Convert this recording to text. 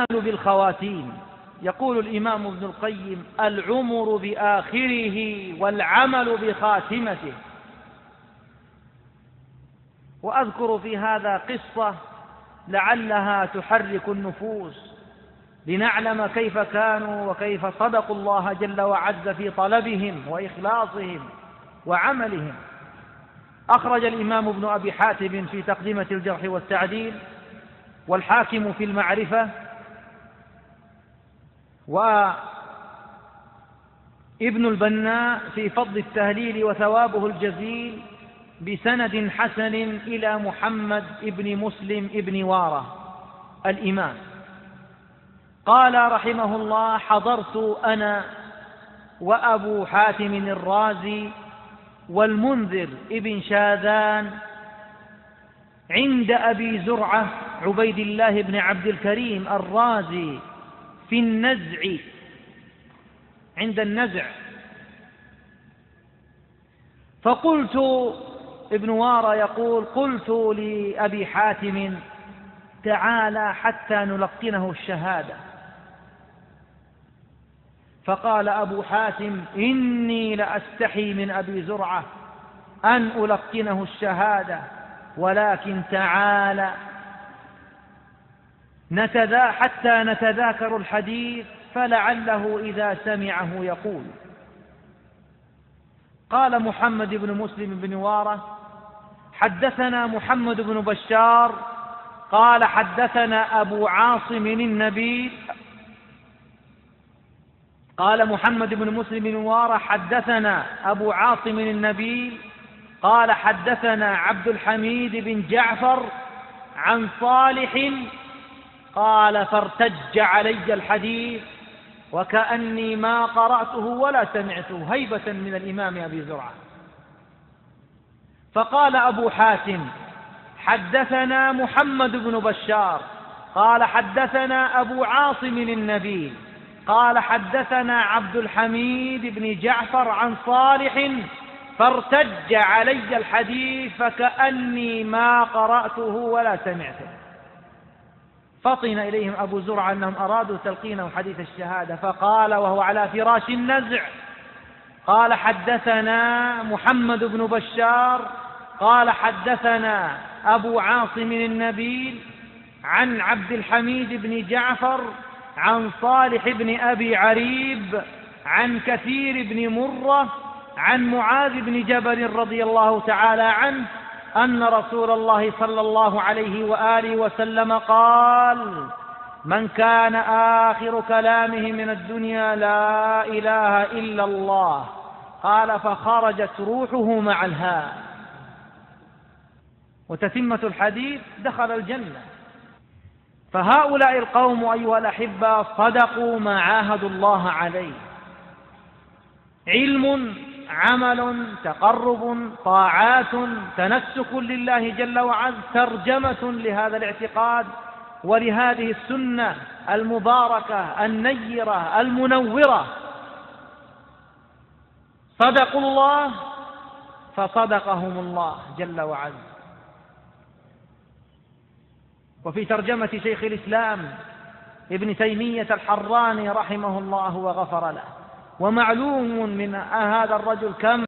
بالخواتيم. يقول الإمام ابن القيم: العمر بآخره والعمل بخاتمته. وأذكر في هذا قصة لعلها تحرك النفوس لنعلم كيف كانوا وكيف صدقوا الله جل وعز في طلبهم وإخلاصهم وعملهم. أخرج الإمام ابن أبي حاتم في تقدمة الجرح والتعديل، والحاكم في المعرفة، وابن البناء في فضل التهليل وثوابه الجزيل بسند حسن إلى محمد ابن مسلم ابن وارة الإمام، قال رحمه الله: حضرت أنا وأبو حاتم الرازي والمنذر ابن شاذان عند أبي زرعة عبيد الله بن عبد الكريم الرازي في النزع، عند النزع. فقلت، ابن وارة يقول: قلت لأبي حاتم: تعالى حتى نلقنه الشهادة. فقال أبو حاتم: إني لأستحي من أبي زرعة أن ألقنه الشهادة، ولكن تعالى حتى نتذاكر الحديث فلعله إذا سمعه يقول. قال محمد بن مسلم بن وارة: حدثنا محمد بن بشار قال حدثنا أبو عاصم النبيل. قال محمد بن مسلم بن وارة: حدثنا أبو عاصم النبيل قال حدثنا عبد الحميد بن جعفر عن صالح قال: فارتج علي الحديث وكأني ما قرأته ولا سمعته، هيبة من الإمام أبي زرعة. فقال أبو حاتم: حدثنا محمد بن بشار قال حدثنا أبو عاصم النبيل قال حدثنا عبد الحميد بن جعفر عن صالح فارتج علي الحديث فكأني ما قرأته ولا سمعته. فطن إليهم أبو زرعة أنهم أرادوا تلقينه حديث الشهادة، فقال وهو على فراش النزع: قال حدثنا محمد بن بشار قال حدثنا أبو عاصم النبيل عن عبد الحميد بن جعفر عن صالح بن أبي عريب عن كثير بن مرة عن معاذ بن جبل رضي الله تعالى عنه أن رسول الله صلى الله عليه وآله وسلم قال: من كان آخر كلامه من الدنيا لا إله إلا الله، قال: فخرجت روحه مع الهاء. وتتمة الحديث: دخل الجنة. فهؤلاء القوم أيها الأحبة صدقوا ما عاهدوا الله عليه: علم، عمل، تقرب، طاعات، تنسك لله جل وعز، ترجمة لهذا الاعتقاد ولهذه السنة المباركة النيرة المنورة. صدقوا الله فصدقهم الله جل وعز. وفي ترجمة شيخ الإسلام ابن تيمية الحراني رحمه الله وغفر له، ومعلوم من هذا الرجل كم